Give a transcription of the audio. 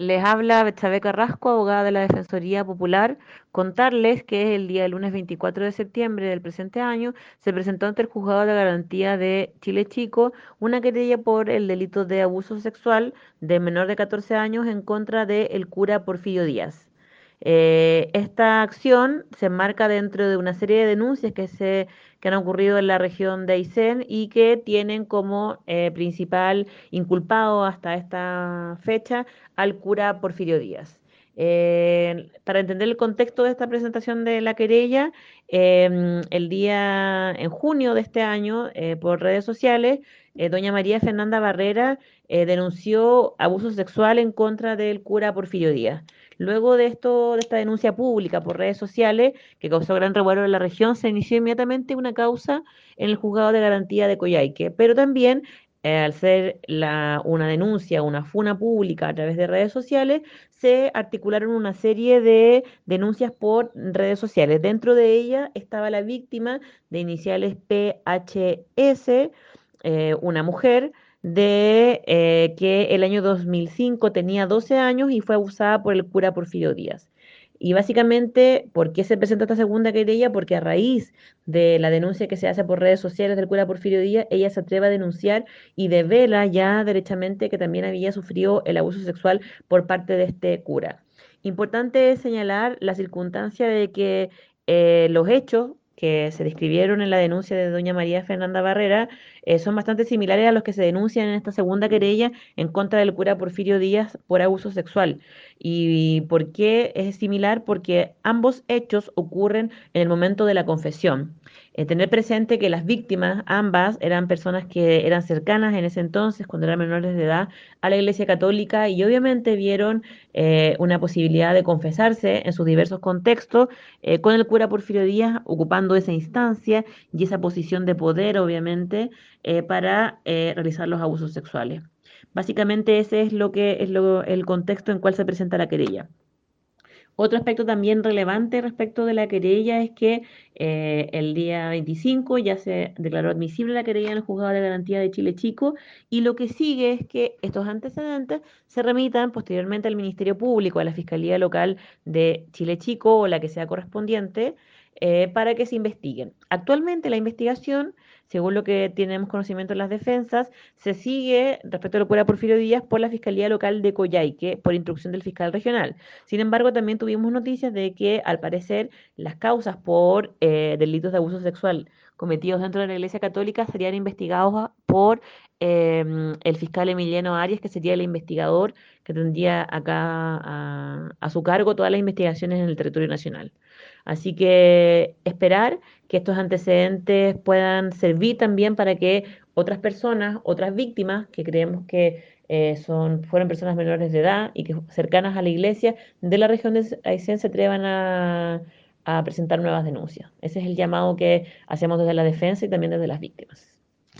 Les habla Betsabe Carrasco, abogada de la Defensoría Popular. Contarles que el día lunes 24 de septiembre del presente año se presentó ante el Juzgado de Garantía de Chile Chico una querella por el delito de abuso sexual de menor de 14 años en contra del cura Porfirio Díaz. Esta acción se enmarca dentro de una serie de denuncias que han ocurrido en la región de Aysén y que tienen como principal inculpado hasta esta fecha al cura Porfirio Díaz. Para entender el contexto de esta presentación de la querella, el día en junio de este año, por redes sociales, doña María Fernanda Barrera denunció abuso sexual en contra del cura Porfirio Díaz. Luego de esto, de esta denuncia pública por redes sociales, que causó gran revuelo en la región, se inició inmediatamente una causa en el juzgado de garantía de Coyhaique, pero también al ser una denuncia, una funa pública a través de redes sociales, se articularon una serie de denuncias por redes sociales. Dentro de ella estaba la víctima de iniciales PHS, una mujer que el año 2005 tenía 12 años y fue abusada por el cura Porfirio Díaz. Y básicamente, ¿por qué se presenta esta segunda querella? Porque a raíz de la denuncia que se hace por redes sociales del cura Porfirio Díaz, ella se atreve a denunciar y devela ya derechamente que también había sufrido el abuso sexual por parte de este cura. Importante es señalar la circunstancia de que los hechos que se describieron en la denuncia de doña María Fernanda Barrera son bastante similares a los que se denuncian en esta segunda querella en contra del cura Porfirio Díaz por abuso sexual. ¿Y por qué es similar? Porque ambos hechos ocurren en el momento de la confesión. Tener presente que las víctimas, ambas, eran personas que eran cercanas en ese entonces, cuando eran menores de edad, a la Iglesia Católica y obviamente vieron una posibilidad de confesarse en sus diversos contextos con el cura Porfirio Díaz ocupando esa instancia y esa posición de poder, obviamente, para realizar los abusos sexuales. Básicamente ese es lo que es el contexto en cual se presenta la querella. Otro aspecto también relevante respecto de la querella es que el día 25 ya se declaró admisible la querella en el Juzgado de Garantía de Chile Chico y lo que sigue es que estos antecedentes se remitan posteriormente al Ministerio Público, a la Fiscalía Local de Chile Chico o la que sea correspondiente para que se investiguen. Actualmente la investigación, según lo que tenemos conocimiento en las defensas, se sigue respecto a la cura Porfirio Díaz por la Fiscalía Local de Coyhaique por instrucción del fiscal regional. Sin embargo, también tuvimos noticias de que al parecer las causas por delitos de abuso sexual cometidos dentro de la Iglesia Católica serían investigados por el fiscal Emiliano Arias, que sería el investigador que tendría acá a su cargo todas las investigaciones en el territorio nacional. Así que esperar que estos antecedentes puedan servir también para que otras personas, otras víctimas que creemos que fueron personas menores de edad y que cercanas a la iglesia de la región de Aysén se atrevan a presentar nuevas denuncias. Ese es el llamado que hacemos desde la defensa y también desde las víctimas.